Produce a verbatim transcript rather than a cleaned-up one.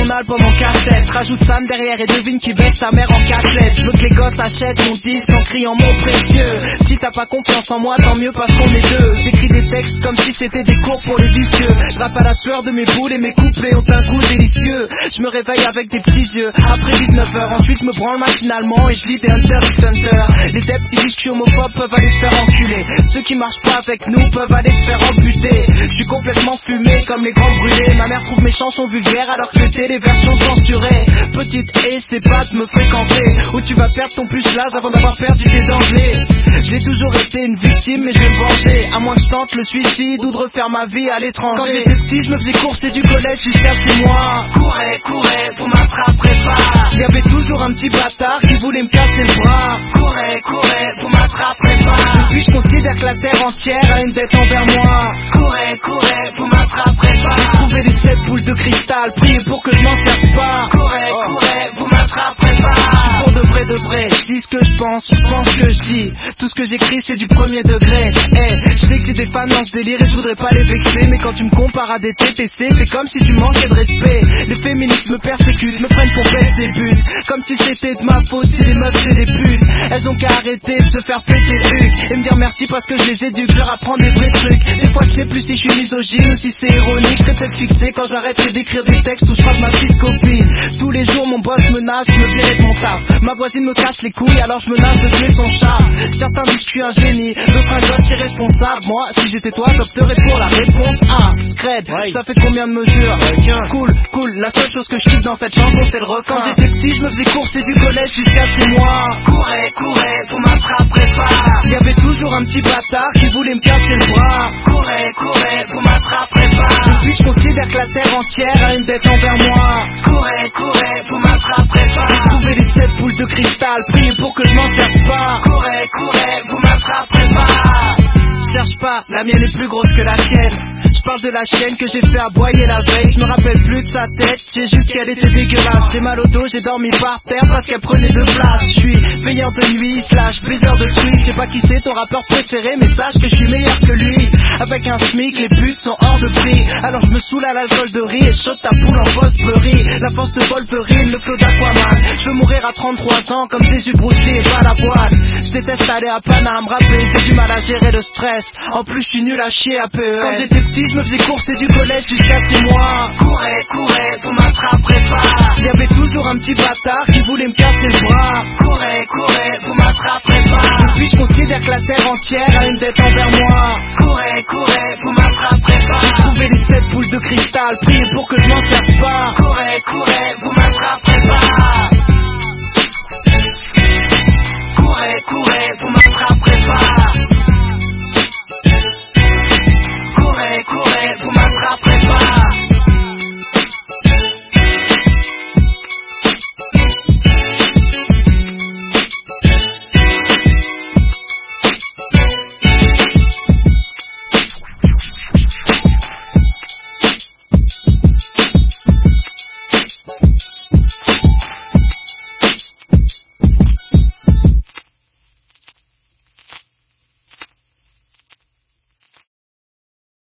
journal pendant cassette. Rajoute Sam derrière et devine qui baisse ta mère en cassette. Je veux que les gosses achètent mon disque en criant mon précieux. Si t'as pas confiance en moi, tant mieux parce qu'on est deux. J'écris des textes comme si c'était des cours pour les vicieux. Je rappe à la sueur de mes boules et mes couplets ont un goût délicieux. Je me réveille avec des petits yeux après dix-neuf heures. Ensuite je me branle machinalement et je lis des Hunter x Hunter. Les deps qui disent que je suis homophobe peuvent aller se faire enculer. Ceux qui marchent pas avec nous peuvent aller se faire amputer. Je suis complètement fumé comme les grands brûlés. Ma mère trouve mes chansons vulgaires alors que c'était les versions censurées. Petite haie, c'est pas de me fréquenter. Où tu vas perdre ton plus l'âge avant d'avoir perdu tes dangers. J'ai toujours été une victime mais je vais me venger. À moins que je tente le suicide ou de refaire ma vie à l'étranger. Quand j'étais petit je me faisais courser du collège jusqu'à chez moi. Courez, courez, vous m'attraperez pas. Il y avait toujours un petit bâtard qui voulait me casser le bras. Courez, courez, vous m'attraperez pas. Depuis je considère que la terre entière a une dette envers moi. Courez, courez, vous m'attraperez pas. J'ai trouvé les sept boules de cristal, priez pour que je m'en serve pas. Courez, oh. courez, vous m'attraperez pas. Je suis pour de vrai de vrai, je dis ce que je pense, je pense que je dis. Tout ce que j'écris c'est du premier degré. Hey, je sais que j'ai des fans dans ce délire et je voudrais pas les vexer. Mais quand tu me compares à des T T C, c'est comme si tu manquais de respect. Les féministes me persécutent, me prennent pour bête et buts. Comme si c'était de ma faute, si les meufs c'est des putes. Elles ont qu'à arrêter de se faire péter le huc et me dire merci parce que je les éduque, je leur apprends des vrais trucs. Des fois je sais plus si je suis misogyne ou si c'est ironique. Je serais peut-être fixé quand j'arrêterai d'écrire des textes où je frappe ma petite copine. Tous les jours mon boss menace de me virer de mon taf. Ma voisine me casse les couilles alors je menace de tuer son chat. Certains disent que je suis un génie, d'autres un gosse irresponsable. Moi si j'étais toi j'opterais pour la réponse A. Scred, ouais. Ça fait combien de mesures? Ouais. Cool, cool, la seule chose que je kiffe dans cette chanson c'est le refrain. Quand j'étais petit je me faisais courser du collège jusqu'à chez moi. Courez, courez, vous m'attraperez pas. Il y avait toujours un petit bâtard qui voulait me casser le bras. Courez, courez, vous m'attraperez pas. Depuis je considère que la terre entière a une dette envers moi. Courez, courez, vous m'attraperez pas. J'ai trouvé les sept boules de cristal, priez pour que je m'en serve pas. Courez, courez, vous m'attraperez pas. Cherche pas, la mienne est plus grosse que la sienne. Je parle de la chienne que j'ai fait aboyer la veille. Je me rappelle plus de sa tête, j'ai juste qu'elle était dégueulasse. J'ai mal au dos, j'ai dormi par terre parce qu'elle prenait de place. Je suis veilleur de nuit, slash briseur de tweets. Je sais pas qui c'est ton rappeur préféré, mais sache que je suis meilleur que lui. Avec un smic, les putes sont hors de prix. Alors je me saoule à l'alcool de riz et chope ta poule en Fosbury. La force de Wolverine, le flow d'Aquaman. Je veux mourir à trente-trois ans comme Jésus, Bruce Lee et pas la boîte. Je déteste aller à Paname, rapper, j'ai du mal à gérer le stress. En plus je suis nul à chier à P E S. Quand j'étais petit je me faisais courser du collège jusqu'à chez moi. Courez, courez, vous m'attraperez pas. Il y avait toujours un petit bâtard qui voulait me casser le bras. Courez, courez, vous m'attraperez pas. Depuis je considère que la terre entière a une dette envers moi. Courez, courez, vous m'attraperez pas. J'ai trouvé les sept boules de cristal, priez pour que je m'en serve pas. Courez, courez.